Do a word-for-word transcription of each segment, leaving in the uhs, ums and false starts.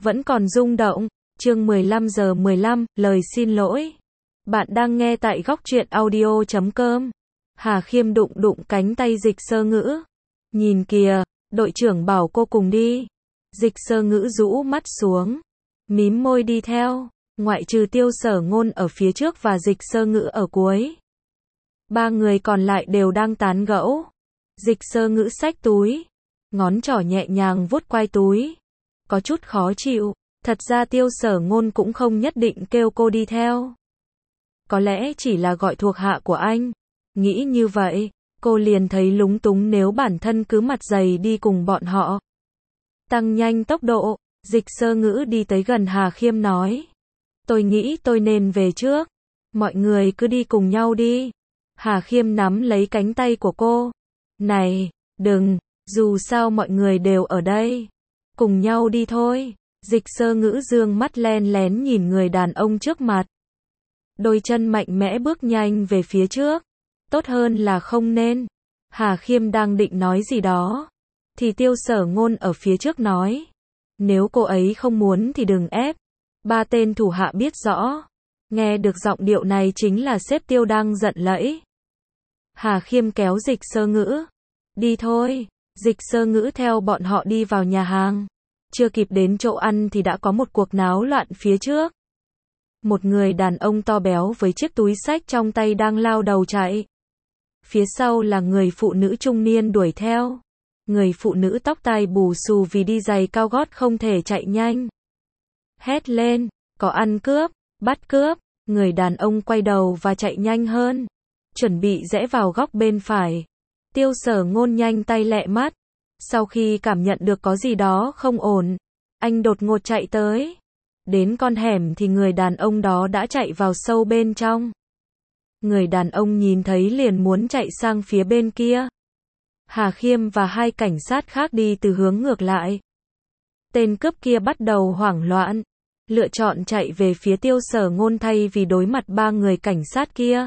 vẫn còn rung động. Chương mười lăm giờ mười lăm, lời xin lỗi. Bạn đang nghe tại góc truyện audio chấm com. Hà Khiêm đụng đụng cánh tay Dịch Sơ Ngữ. Nhìn kìa, đội trưởng bảo cô cùng đi. Dịch Sơ Ngữ rũ mắt xuống, mím môi đi theo, ngoại trừ Tiêu Sở Ngôn ở phía trước và Dịch Sơ Ngữ ở cuối. Ba người còn lại đều đang tán gẫu. Dịch Sơ Ngữ xách túi, ngón trỏ nhẹ nhàng vuốt quai túi, có chút khó chịu. Thật ra Tiêu Sở Ngôn cũng không nhất định kêu cô đi theo. Có lẽ chỉ là gọi thuộc hạ của anh. Nghĩ như vậy, cô liền thấy lúng túng nếu bản thân cứ mặt dày đi cùng bọn họ. Tăng nhanh tốc độ, Dịch Sơ Ngữ đi tới gần Hà Khiêm nói. Tôi nghĩ tôi nên về trước. Mọi người cứ đi cùng nhau đi. Hà Khiêm nắm lấy cánh tay của cô. Này, đừng, dù sao mọi người đều ở đây. Cùng nhau đi thôi. Dịch Sơ Ngữ dương mắt len lén nhìn người đàn ông trước mặt. Đôi chân mạnh mẽ bước nhanh về phía trước. Tốt hơn là không nên. Hà Khiêm đang định nói gì đó, thì Tiêu Sở Ngôn ở phía trước nói. Nếu cô ấy không muốn thì đừng ép. Ba tên thủ hạ biết rõ. Nghe được giọng điệu này chính là sếp Tiêu đang giận lẫy. Hà Khiêm kéo Dịch Sơ Ngữ. Đi thôi. Dịch Sơ Ngữ theo bọn họ đi vào nhà hàng. Chưa kịp đến chỗ ăn thì đã có một cuộc náo loạn phía trước. Một người đàn ông to béo với chiếc túi xách trong tay đang lao đầu chạy. Phía sau là người phụ nữ trung niên đuổi theo. Người phụ nữ tóc tai bù xù vì đi giày cao gót không thể chạy nhanh. Hét lên, có ăn cướp, bắt cướp. Người đàn ông quay đầu và chạy nhanh hơn. Chuẩn bị rẽ vào góc bên phải. Tiêu Sở Ngôn nhanh tay lẹ mắt. Sau khi cảm nhận được có gì đó không ổn, anh đột ngột chạy tới. Đến con hẻm thì người đàn ông đó đã chạy vào sâu bên trong. Người đàn ông nhìn thấy liền muốn chạy sang phía bên kia. Hà Khiêm và hai cảnh sát khác đi từ hướng ngược lại. Tên cướp kia bắt đầu hoảng loạn, lựa chọn chạy về phía Tiêu Sở Ngôn thay vì đối mặt ba người cảnh sát kia.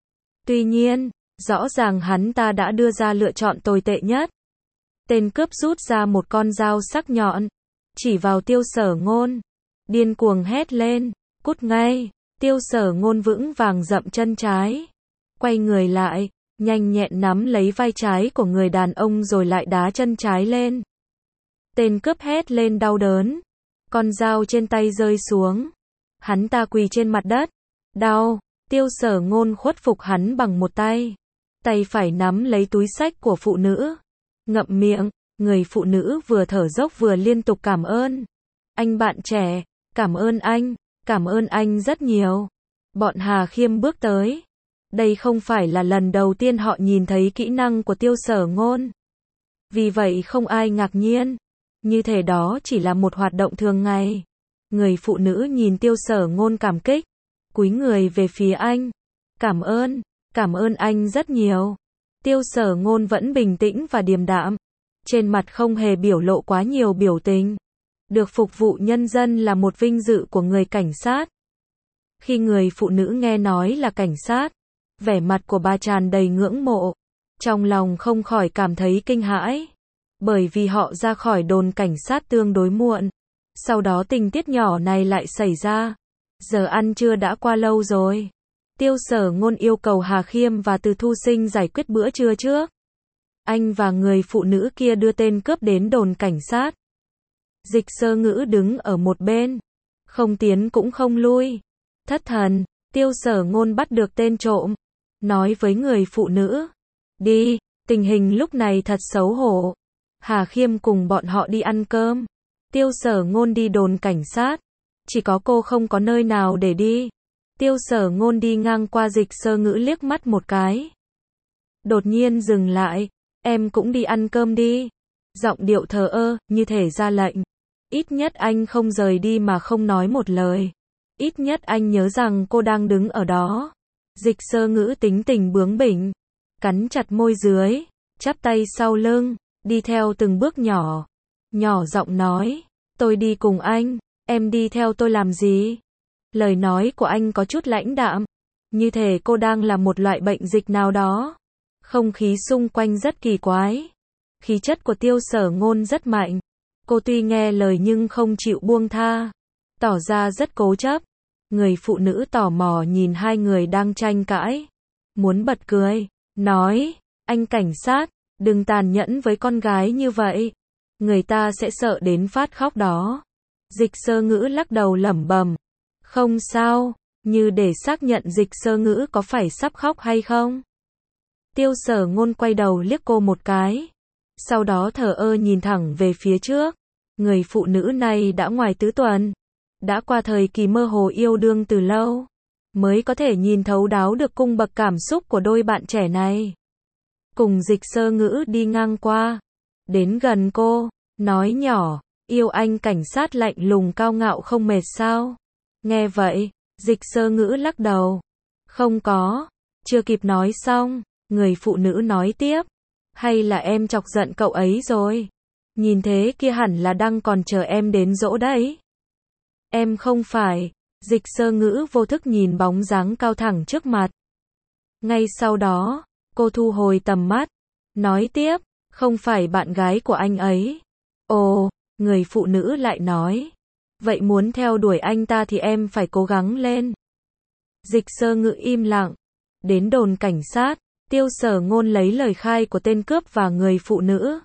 Tuy nhiên, rõ ràng hắn ta đã đưa ra lựa chọn tồi tệ nhất. Tên cướp rút ra một con dao sắc nhọn, chỉ vào Tiêu Sở Ngôn, điên cuồng hét lên, cút ngay. Tiêu Sở Ngôn vững vàng dậm chân trái, quay người lại, nhanh nhẹn nắm lấy vai trái của người đàn ông rồi lại đá chân trái lên. Tên cướp hét lên đau đớn, con dao trên tay rơi xuống, hắn ta quỳ trên mặt đất, đau. Tiêu Sở Ngôn khuất phục hắn bằng một tay, tay phải nắm lấy túi xách của phụ nữ, ngậm miệng. Người phụ nữ vừa thở dốc vừa liên tục cảm ơn. Anh bạn trẻ, cảm ơn anh, cảm ơn anh rất nhiều. Bọn Hà Khiêm bước tới. Đây không phải là lần đầu tiên họ nhìn thấy kỹ năng của Tiêu Sở Ngôn. Vì vậy không ai ngạc nhiên. Như thể đó chỉ là một hoạt động thường ngày. Người phụ nữ nhìn Tiêu Sở Ngôn cảm kích, cúi người về phía anh. Cảm ơn, cảm ơn anh rất nhiều. Tiêu Sở Ngôn vẫn bình tĩnh và điềm đạm. Trên mặt không hề biểu lộ quá nhiều biểu tình. Được phục vụ nhân dân là một vinh dự của người cảnh sát. Khi người phụ nữ nghe nói là cảnh sát, vẻ mặt của bà tràn đầy ngưỡng mộ. Trong lòng không khỏi cảm thấy kinh hãi. Bởi vì họ ra khỏi đồn cảnh sát tương đối muộn. Sau đó tình tiết nhỏ này lại xảy ra. Giờ ăn trưa đã qua lâu rồi. Tiêu Sở Ngôn yêu cầu Hà Khiêm và Từ Thu Sinh giải quyết bữa trưa trước. Anh và người phụ nữ kia đưa tên cướp đến đồn cảnh sát. Dịch Sơ Ngữ đứng ở một bên, không tiến cũng không lui. Thất thần, Tiêu Sở Ngôn bắt được tên trộm, nói với người phụ nữ. Đi, tình hình lúc này thật xấu hổ. Hà Khiêm cùng bọn họ đi ăn cơm. Tiêu Sở Ngôn đi đồn cảnh sát. Chỉ có cô không có nơi nào để đi. Tiêu Sở Ngôn đi ngang qua Dịch Sơ Ngữ liếc mắt một cái. Đột nhiên dừng lại. Em cũng đi ăn cơm đi. Giọng điệu thờ ơ, như thể ra lệnh. Ít nhất anh không rời đi mà không nói một lời. Ít nhất anh nhớ rằng cô đang đứng ở đó. Dịch Sơ Ngữ tính tình bướng bỉnh, cắn chặt môi dưới, chắp tay sau lưng, đi theo từng bước nhỏ. Nhỏ giọng nói, tôi đi cùng anh, em đi theo tôi làm gì? Lời nói của anh có chút lãnh đạm, như thể cô đang là một loại bệnh dịch nào đó. Không khí xung quanh rất kỳ quái. Khí chất của Tiêu Sở Ngôn rất mạnh. Cô tuy nghe lời nhưng không chịu buông tha, tỏ ra rất cố chấp. Người phụ nữ tò mò nhìn hai người đang tranh cãi, muốn bật cười, nói, anh cảnh sát, đừng tàn nhẫn với con gái như vậy, người ta sẽ sợ đến phát khóc đó. Dịch Sơ Ngữ lắc đầu lẩm bẩm, không sao, như để xác nhận Dịch Sơ Ngữ có phải sắp khóc hay không. Tiêu Sở Ngôn quay đầu liếc cô một cái, sau đó thờ ơ nhìn thẳng về phía trước. Người phụ nữ này đã ngoài tứ tuần, đã qua thời kỳ mơ hồ yêu đương từ lâu, mới có thể nhìn thấu đáo được cung bậc cảm xúc của đôi bạn trẻ này. Cùng Dịch Sơ Ngữ đi ngang qua, đến gần cô, nói nhỏ, yêu anh cảnh sát lạnh lùng cao ngạo không mệt sao? Nghe vậy, Dịch Sơ Ngữ lắc đầu, không có. Chưa kịp nói xong, người phụ nữ nói tiếp, hay là em chọc giận cậu ấy rồi? Nhìn thế kia hẳn là đang còn chờ em đến dỗ đấy. Em không phải. Dịch Sơ Ngữ vô thức nhìn bóng dáng cao thẳng trước mặt. Ngay sau đó, cô thu hồi tầm mắt, nói tiếp, không phải bạn gái của anh ấy. Ồ, người phụ nữ lại nói, vậy muốn theo đuổi anh ta thì em phải cố gắng lên. Dịch Sơ Ngữ im lặng. Đến đồn cảnh sát, Tiêu Sở Ngôn lấy lời khai của tên cướp và người phụ nữ.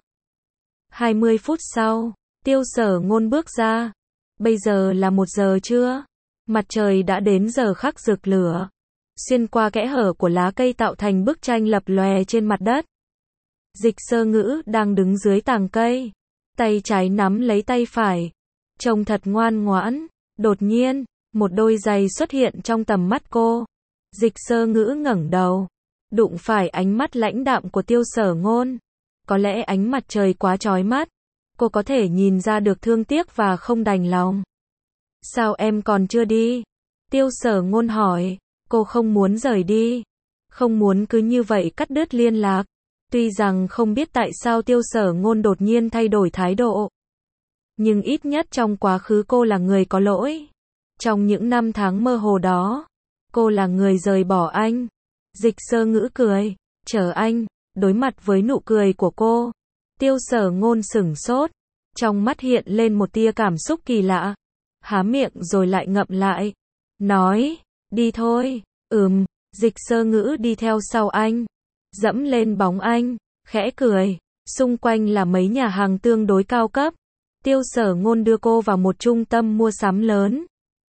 hai mươi phút sau, Tiêu Sở Ngôn bước ra. Bây giờ là một giờ trưa. Mặt trời đã đến giờ khắc rực lửa. Xuyên qua kẽ hở của lá cây tạo thành bức tranh lập lòe trên mặt đất. Dịch Sơ Ngữ đang đứng dưới tàng cây. Tay trái nắm lấy tay phải. Trông thật ngoan ngoãn. Đột nhiên, một đôi giày xuất hiện trong tầm mắt cô. Dịch Sơ Ngữ ngẩng đầu. Đụng phải ánh mắt lãnh đạm của Tiêu Sở Ngôn. Có lẽ ánh mặt trời quá chói mắt. Cô có thể nhìn ra được thương tiếc và không đành lòng. Sao em còn chưa đi? Tiêu Sở Ngôn hỏi. Cô không muốn rời đi. Không muốn cứ như vậy cắt đứt liên lạc. Tuy rằng không biết tại sao Tiêu Sở Ngôn đột nhiên thay đổi thái độ. Nhưng ít nhất trong quá khứ cô là người có lỗi. Trong những năm tháng mơ hồ đó, cô là người rời bỏ anh. Dịch Sơ Ngữ cười. Chờ anh. Đối mặt với nụ cười của cô, Tiêu Sở Ngôn sửng sốt. Trong mắt hiện lên một tia cảm xúc kỳ lạ. Há miệng rồi lại ngậm lại. Nói, đi thôi. Ừm. Dịch Sơ Ngữ đi theo sau anh. Dẫm lên bóng anh. Khẽ cười. Xung quanh là mấy nhà hàng tương đối cao cấp. Tiêu Sở Ngôn đưa cô vào một trung tâm mua sắm lớn.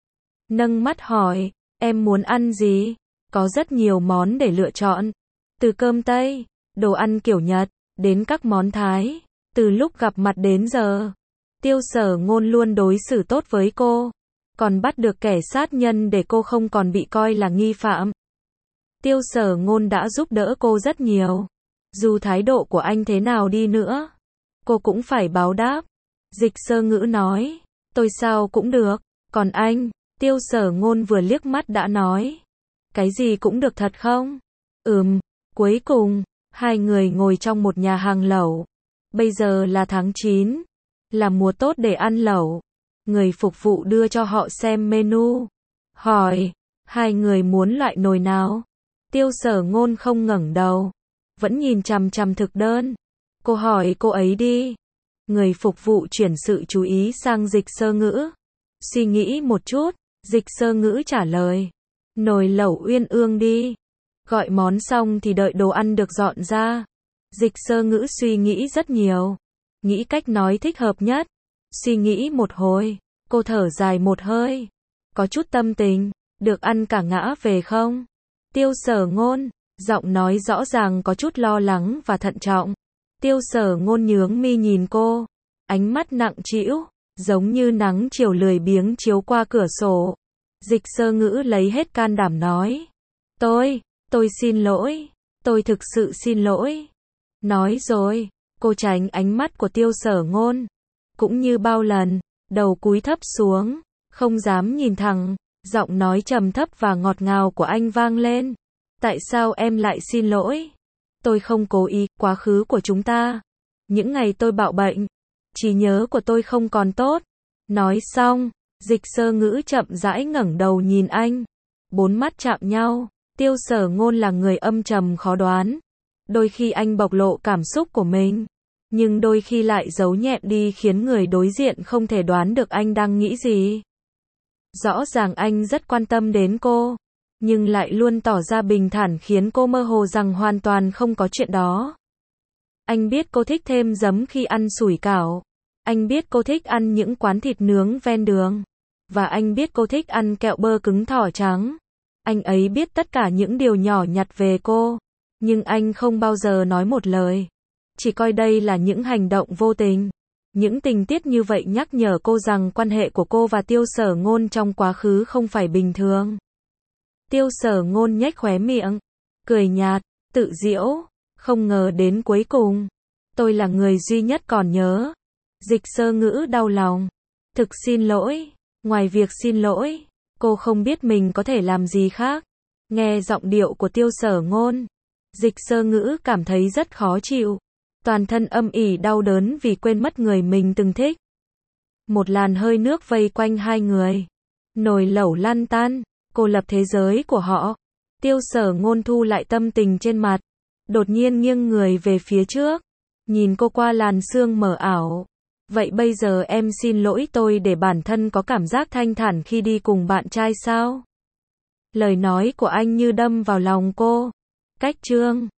Nâng mắt hỏi, em muốn ăn gì? Có rất nhiều món để lựa chọn. Từ cơm Tây, đồ ăn kiểu Nhật, đến các món Thái. Từ lúc gặp mặt đến giờ, Tiêu Sở Ngôn luôn đối xử tốt với cô. Còn bắt được kẻ sát nhân để cô không còn bị coi là nghi phạm. Tiêu Sở Ngôn đã giúp đỡ cô rất nhiều. Dù thái độ của anh thế nào đi nữa, cô cũng phải báo đáp. Dịch Sơ Ngữ nói, tôi sao cũng được. Còn anh? Tiêu Sở Ngôn vừa liếc mắt đã nói, cái gì cũng được thật không? Ừm. Cuối cùng, hai người ngồi trong một nhà hàng lẩu. Bây giờ là tháng chín, là mùa tốt để ăn lẩu. Người phục vụ đưa cho họ xem menu. Hỏi, hai người muốn loại nồi nào? Tiêu Sở Ngôn không ngẩng đầu, vẫn nhìn chằm chằm thực đơn. Cô hỏi cô ấy đi. Người phục vụ chuyển sự chú ý sang Dịch Sơ Ngữ. Suy nghĩ một chút, Dịch Sơ Ngữ trả lời. Nồi lẩu uyên ương đi. Gọi món xong thì đợi đồ ăn được dọn ra. Dịch Sơ Ngữ suy nghĩ rất nhiều. Nghĩ cách nói thích hợp nhất. Suy nghĩ một hồi, cô thở dài một hơi. Có chút tâm tình, được ăn cả ngã về không? Tiêu Sở Ngôn, giọng nói rõ ràng có chút lo lắng và thận trọng. Tiêu Sở Ngôn nhướng mi nhìn cô. Ánh mắt nặng trĩu, giống như nắng chiều lười biếng chiếu qua cửa sổ. Dịch Sơ Ngữ lấy hết can đảm nói. Tôi, tôi xin lỗi. Tôi thực sự xin lỗi. Nói rồi, cô tránh ánh mắt của Tiêu Sở Ngôn. Cũng như bao lần, đầu cúi thấp xuống, không dám nhìn thẳng. Giọng nói trầm thấp và ngọt ngào của anh vang lên. Tại sao em lại xin lỗi? Tôi không cố ý, quá khứ của chúng ta. Những ngày tôi bạo bệnh, trí nhớ của tôi không còn tốt. Nói xong, Dịch Sơ Ngữ chậm rãi ngẩng đầu nhìn anh. Bốn mắt chạm nhau. Tiêu Sở Ngôn là người âm trầm khó đoán. Đôi khi anh bộc lộ cảm xúc của mình, nhưng đôi khi lại giấu nhẹm đi khiến người đối diện không thể đoán được anh đang nghĩ gì. Rõ ràng anh rất quan tâm đến cô, nhưng lại luôn tỏ ra bình thản khiến cô mơ hồ rằng hoàn toàn không có chuyện đó. Anh biết cô thích thêm giấm khi ăn sủi cảo. Anh biết cô thích ăn những quán thịt nướng ven đường. Và anh biết cô thích ăn kẹo bơ cứng thỏ trắng. Anh ấy biết tất cả những điều nhỏ nhặt về cô. Nhưng anh không bao giờ nói một lời. Chỉ coi đây là những hành động vô tình. Những tình tiết như vậy nhắc nhở cô rằng quan hệ của cô và Tiêu Sở Ngôn trong quá khứ không phải bình thường. Tiêu Sở Ngôn nhếch khóe miệng, cười nhạt, tự giễu, không ngờ đến cuối cùng, tôi là người duy nhất còn nhớ. Dịch Sơ Ngữ đau lòng, thực xin lỗi, ngoài việc xin lỗi, cô không biết mình có thể làm gì khác. Nghe giọng điệu của Tiêu Sở Ngôn, Dịch Sơ Ngữ cảm thấy rất khó chịu, toàn thân âm ỉ đau đớn vì quên mất người mình từng thích. Một làn hơi nước vây quanh hai người, nồi lẩu lăn tăn, cô lập thế giới của họ. Tiêu Sở Ngôn thu lại tâm tình trên mặt, đột nhiên nghiêng người về phía trước, nhìn cô qua làn sương mờ ảo. Vậy bây giờ em xin lỗi tôi để bản thân có cảm giác thanh thản khi đi cùng bạn trai sao? Lời nói của anh như đâm vào lòng cô. Cách chương